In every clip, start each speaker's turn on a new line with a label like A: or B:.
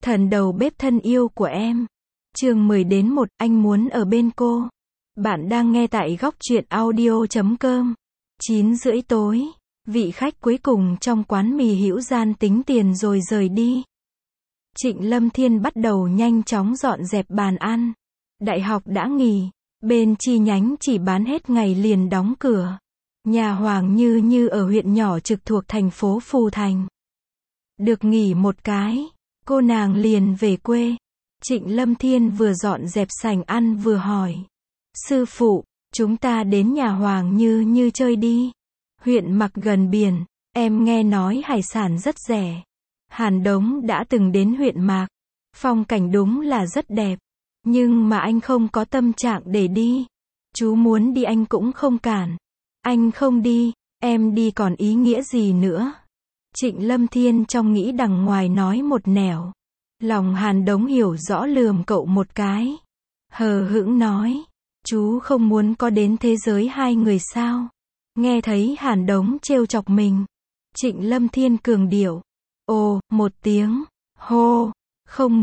A: Thần đầu bếp thân yêu của em. Chương 10-1, anh muốn ở bên cô. Bạn đang nghe tại góc truyện audio.com. 9:30 tối, vị khách cuối cùng trong quán mì Hữu Gian tính tiền rồi rời đi. Trịnh Lâm Thiên bắt đầu nhanh chóng dọn dẹp bàn ăn. Đại học đã nghỉ, bên chi nhánh chỉ bán hết ngày liền đóng cửa. Nhà Hoàng Như ở huyện nhỏ trực thuộc thành phố Phù Thành. Được nghỉ một cái, cô nàng liền về quê. Trịnh Lâm Thiên vừa dọn dẹp sảnh ăn vừa hỏi. Sư phụ, chúng ta đến nhà Hoàng Như chơi đi. Huyện Mạc gần biển, em nghe nói hải sản rất rẻ. Hàn Đống đã từng đến huyện Mạc. Phong cảnh đúng là rất đẹp. Nhưng mà anh không có tâm trạng để đi. Chú muốn đi anh cũng không cản. Anh không đi, em đi còn ý nghĩa gì nữa. Trịnh Lâm Thiên trong nghĩ đằng ngoài nói một nẻo. Lòng Hàn Đống hiểu rõ lườm cậu một cái. Hờ hững nói. Chú không muốn có đến thế giới hai người sao? Nghe thấy Hàn Đống trêu chọc mình. Trịnh Lâm Thiên cường điệu. Ồ, một tiếng. Hô. Không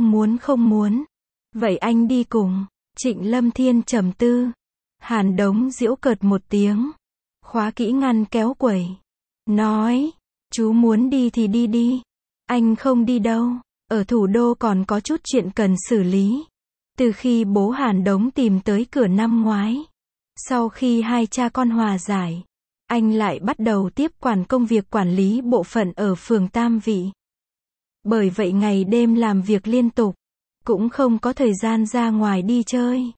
A: muốn. Vậy anh đi cùng. Trịnh Lâm Thiên trầm tư. Hàn Đống giễu cợt một tiếng. Khóa kỹ ngăn kéo quầy. Nói. Chú muốn đi thì đi đi. Anh không đi đâu. Ở thủ đô còn có chút chuyện cần xử lý. Từ khi bố Hàn Đống tìm tới cửa năm ngoái. Sau khi hai cha con hòa giải. Anh lại bắt đầu tiếp quản công việc quản lý bộ phận ở phường Tam Vị. Bởi vậy ngày đêm làm việc liên tục. Cũng không có thời gian ra ngoài đi chơi.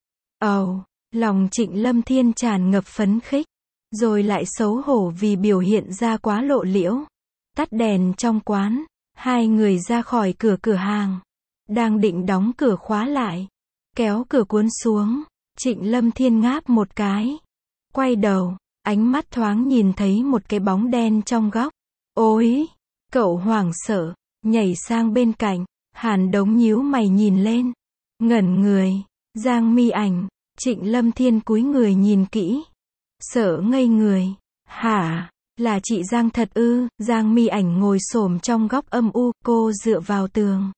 A: Lòng Trịnh Lâm Thiên tràn ngập phấn khích. Rồi lại xấu hổ vì biểu hiện ra quá lộ liễu. Tắt đèn trong quán. Hai người ra khỏi cửa hàng. Đang định đóng cửa khóa lại. Kéo cửa cuốn xuống. Trịnh Lâm Thiên ngáp một cái. Quay đầu. Ánh mắt thoáng nhìn thấy một cái bóng đen trong góc. Ôi! Cậu hoảng sợ. Nhảy sang bên cạnh. Hàn Đống nhíu mày nhìn lên. Ngẩn người. Giang Mi Ảnh. Trịnh Lâm Thiên cúi người nhìn kỹ. Sợ ngây người. Hả? Là chị Giang thật ư? Giang Mi Ảnh ngồi xổm trong góc âm u, cô dựa vào tường.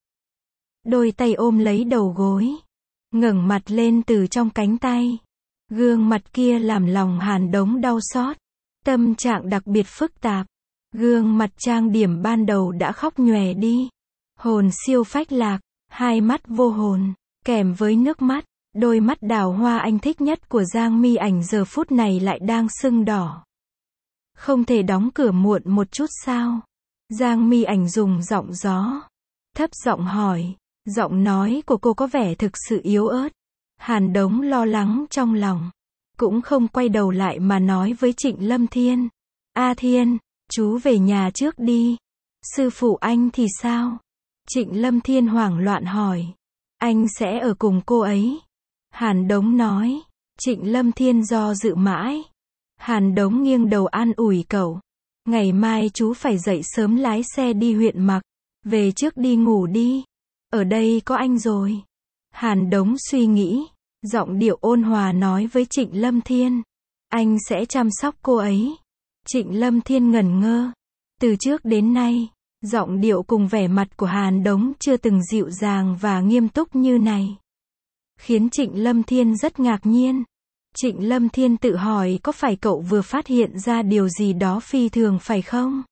A: Đôi tay ôm lấy đầu gối. Ngẩng mặt lên từ trong cánh tay. Gương mặt kia làm lòng Hàn Đống đau xót. Tâm trạng đặc biệt phức tạp. Gương mặt trang điểm ban đầu đã khóc nhòe đi. Hồn siêu phách lạc, hai mắt vô hồn, kèm với nước mắt. Đôi mắt đào hoa anh thích nhất của Giang Mi Ảnh giờ phút này lại đang sưng đỏ. Không thể đóng cửa muộn một chút sao? Giang Mi Ảnh dùng giọng gió. Thấp giọng hỏi. Giọng nói của cô có vẻ thực sự yếu ớt. Hàn Đống lo lắng trong lòng. Cũng không quay đầu lại mà nói với Trịnh Lâm Thiên. A Thiên, chú về nhà trước đi. Sư phụ anh thì sao? Trịnh Lâm Thiên hoảng loạn hỏi. Anh sẽ ở cùng cô ấy. Hàn Đống nói. Trịnh Lâm Thiên do dự mãi. Hàn Đống nghiêng đầu an ủi cậu. Ngày mai chú phải dậy sớm lái xe đi huyện Mạc. Về trước đi ngủ đi. Ở đây có anh rồi. Hàn Đống suy nghĩ. Giọng điệu ôn hòa nói với Trịnh Lâm Thiên. Anh sẽ chăm sóc cô ấy. Trịnh Lâm Thiên ngẩn ngơ. Từ trước đến nay, giọng điệu cùng vẻ mặt của Hàn Đống chưa từng dịu dàng và nghiêm túc như này. Khiến Trịnh Lâm Thiên rất ngạc nhiên. Trịnh Lâm Thiên tự hỏi có phải cậu vừa phát hiện ra điều gì đó phi thường phải không?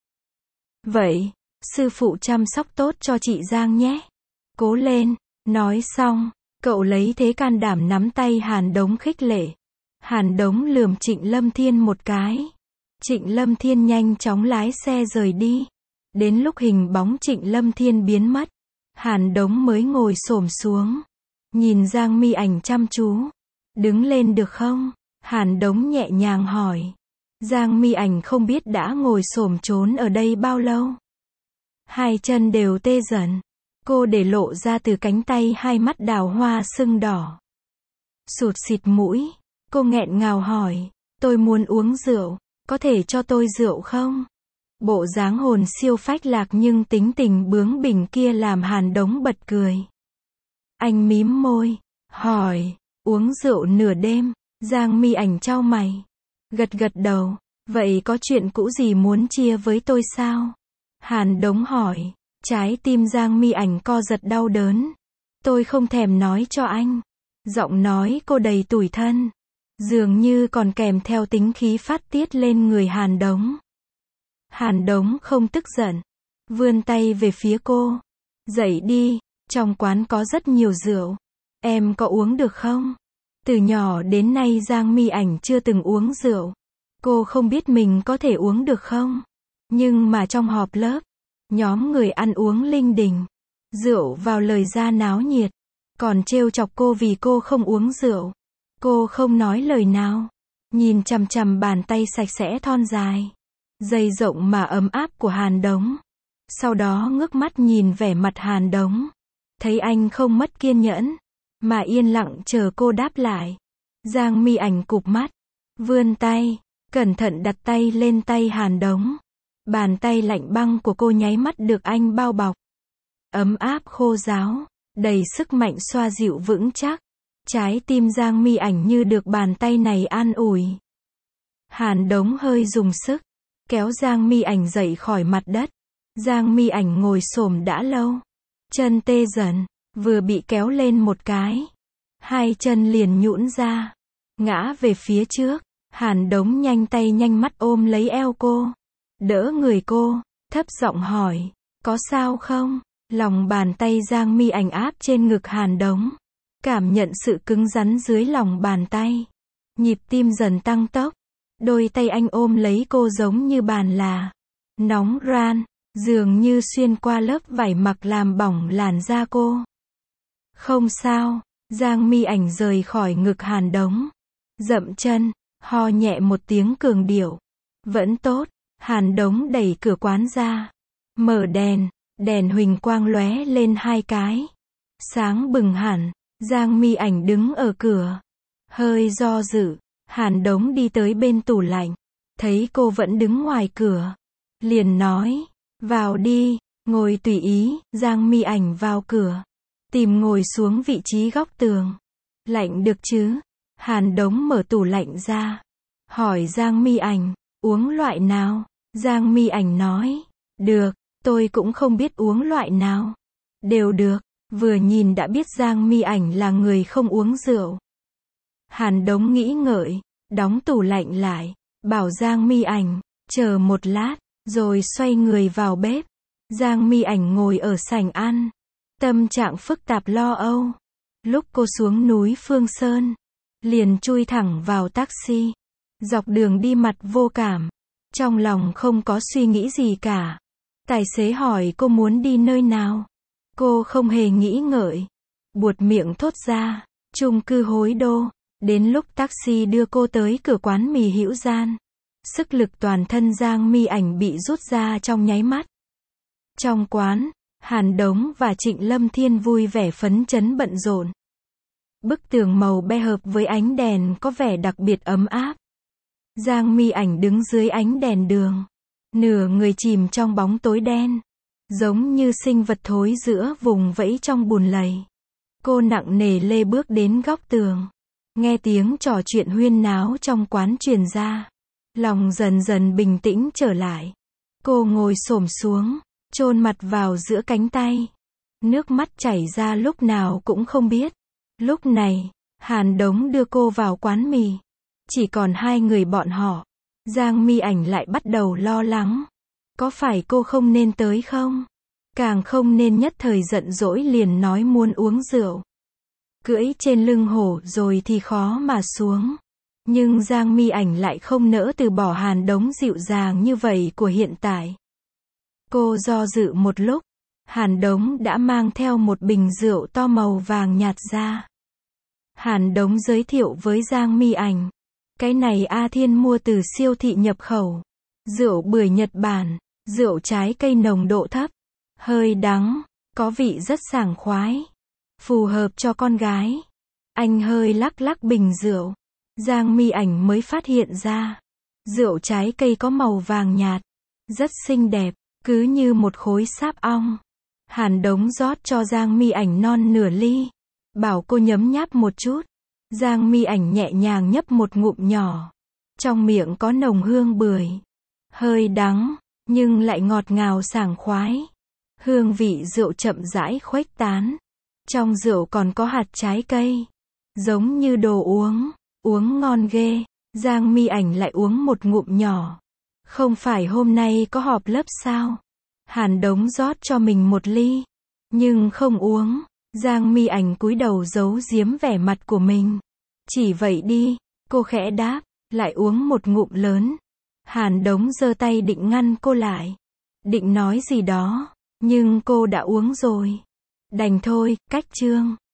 A: Vậy, sư phụ chăm sóc tốt cho chị Giang nhé. Cố lên. Nói xong, cậu lấy thế can đảm nắm tay Hàn Đống khích lệ. Hàn Đống lườm Trịnh Lâm Thiên một cái. Trịnh Lâm Thiên nhanh chóng lái xe rời đi. Đến lúc hình bóng Trịnh Lâm Thiên biến mất, Hàn Đống mới ngồi xổm xuống. Nhìn Giang Mi Ảnh chăm chú. Đứng lên được không? Hàn Đống nhẹ nhàng hỏi. Giang Mi Ảnh không biết đã ngồi xổm trốn ở đây bao lâu. Hai chân đều tê dần. Cô để lộ ra từ cánh tay hai mắt đào hoa sưng đỏ. Sụt xịt mũi. Cô nghẹn ngào hỏi. Tôi muốn uống rượu. Có thể cho tôi rượu không? Bộ dáng hồn siêu phách lạc nhưng tính tình bướng bỉnh kia làm Hàn Đống bật cười. Anh mím môi. Hỏi. Uống rượu nửa đêm. Giang Mi Ảnh chau mày. Gật đầu. Vậy có chuyện cũ gì muốn chia với tôi sao? Hàn Đống hỏi. Trái tim Giang Mi Ảnh co giật đau đớn. Tôi không thèm nói cho anh. Giọng nói cô đầy tủi thân. Dường như còn kèm theo tính khí phát tiết lên người Hàn Đống. Hàn Đống không tức giận. Vươn tay về phía cô. Dậy đi, trong quán có rất nhiều rượu. Em có uống được không? Từ nhỏ đến nay Giang Mi Ảnh chưa từng uống rượu. Cô không biết mình có thể uống được không? Nhưng mà trong họp lớp, nhóm người ăn uống linh đình. Rượu vào lời ra náo nhiệt. Còn trêu chọc cô vì cô không uống rượu. Cô không nói lời nào. Nhìn chằm chằm bàn tay sạch sẽ thon dài. Dày rộng mà ấm áp của Hàn Đống. Sau đó ngước mắt nhìn vẻ mặt Hàn Đống. Thấy anh không mất kiên nhẫn. Mà yên lặng chờ cô đáp lại. Giang Mi Ảnh cụp mắt. Vươn tay. Cẩn thận đặt tay lên tay Hàn Đống. Bàn tay lạnh băng của cô nháy mắt được anh bao bọc. Ấm áp khô ráo. Đầy sức mạnh xoa dịu vững chắc. Trái tim Giang Mi Ảnh như được bàn tay này an ủi. Hàn Đống hơi dùng sức. Kéo Giang Mi Ảnh dậy khỏi mặt đất. Giang Mi Ảnh ngồi xổm đã lâu. Chân tê dần. Vừa bị kéo lên một cái. Hai chân liền nhũn ra. Ngã về phía trước. Hàn Đống nhanh tay nhanh mắt ôm lấy eo cô. Đỡ người cô. Thấp giọng hỏi. Có sao không? Lòng bàn tay Giang Mi Ảnh áp trên ngực Hàn Đống. Cảm nhận sự cứng rắn dưới lòng bàn tay. Nhịp tim dần tăng tốc. Đôi tay anh ôm lấy cô giống như bàn là. Nóng ran. Dường như xuyên qua lớp vải mặc làm bỏng làn da cô. Không sao. Giang Mi Ảnh rời khỏi ngực Hàn Đống. Dậm chân. Ho nhẹ một tiếng cường điệu. Vẫn tốt. Hàn Đống đẩy cửa quán ra. Mở đèn. Đèn huỳnh quang lóe lên hai cái. Sáng bừng hẳn. Giang Mi Ảnh đứng ở cửa. Hơi do dự. Hàn Đống đi tới bên tủ lạnh. Thấy cô vẫn đứng ngoài cửa. Liền nói. Vào đi. Ngồi tùy ý. Giang Mi Ảnh vào cửa. Tìm ngồi xuống vị trí góc tường. Lạnh được chứ? Hàn Đống mở tủ lạnh ra. Hỏi Giang Mi Ảnh. Uống loại nào? Giang Mi Ảnh nói. Được. Tôi cũng không biết uống loại nào. Đều được. Vừa nhìn đã biết Giang Mi Ảnh là người không uống rượu. Hàn Đống nghĩ ngợi. Đóng tủ lạnh lại. Bảo Giang Mi Ảnh. Chờ một lát. Rồi xoay người vào bếp. Giang Mi Ảnh ngồi ở sảnh ăn. Tâm trạng phức tạp lo âu. Lúc cô xuống núi Phương Sơn. Liền chui thẳng vào taxi. Dọc đường đi mặt vô cảm. Trong lòng không có suy nghĩ gì cả. Tài xế hỏi cô muốn đi nơi nào. Cô không hề nghĩ ngợi. Buột miệng thốt ra. Chung cư Hối Đô. Đến lúc taxi đưa cô tới cửa quán mì Hữu Gian. Sức lực toàn thân Giang Mi Ảnh bị rút ra trong nháy mắt. Trong quán, Hàn Đống và Trịnh Lâm Thiên vui vẻ phấn chấn bận rộn. Bức tường màu be hợp với ánh đèn có vẻ đặc biệt ấm áp. Giang Mi Ảnh đứng dưới ánh đèn đường. Nửa người chìm trong bóng tối đen. Giống như sinh vật thối giữa vùng vẫy trong bùn lầy. Cô nặng nề lê bước đến góc tường. Nghe tiếng trò chuyện huyên náo trong quán truyền ra. Lòng dần dần bình tĩnh trở lại. Cô ngồi xổm xuống. Chôn mặt vào giữa cánh tay. Nước mắt chảy ra lúc nào cũng không biết. Lúc này, Hàn Đống đưa cô vào quán mì. Chỉ còn hai người bọn họ. Giang Mi Ảnh lại bắt đầu lo lắng. Có phải cô không nên tới không? Càng không nên nhất thời giận dỗi liền nói muốn uống rượu. Cưỡi trên lưng hổ rồi thì khó mà xuống. Nhưng Giang Mi Ảnh lại không nỡ từ bỏ Hàn Đống dịu dàng như vậy của hiện tại. Cô do dự một lúc. Hàn Đống đã mang theo một bình rượu to màu vàng nhạt ra. Hàn Đống giới thiệu với Giang Mi Ảnh. Cái này A Thiên mua từ siêu thị nhập khẩu. Rượu bưởi Nhật Bản. Rượu trái cây nồng độ thấp. Hơi đắng. Có vị rất sảng khoái. Phù hợp cho con gái. Anh hơi lắc lắc bình rượu. Giang Mi Ảnh mới phát hiện ra. Rượu trái cây có màu vàng nhạt. Rất xinh đẹp. Cứ như một khối sáp ong. Hàn Đống rót cho Giang Mi Ảnh non nửa ly. Bảo cô nhấm nháp một chút. Giang Mi Ảnh nhẹ nhàng nhấp một ngụm nhỏ. Trong miệng có nồng hương bưởi. Hơi đắng, nhưng lại ngọt ngào sảng khoái. Hương vị rượu chậm rãi khuếch tán. Trong rượu còn có hạt trái cây. Giống như đồ uống. Uống ngon ghê. Giang Mi Ảnh lại uống một ngụm nhỏ. Không phải hôm nay có họp lớp sao? Hàn Đống rót cho mình một ly. Nhưng không uống. Giang Mi Ảnh cúi đầu giấu giếm vẻ mặt của mình. Chỉ vậy đi. Cô khẽ đáp. Lại uống một ngụm lớn. Hàn Đống giơ tay định ngăn cô lại. Định nói gì đó. Nhưng cô đã uống rồi. Đành thôi, cách chương.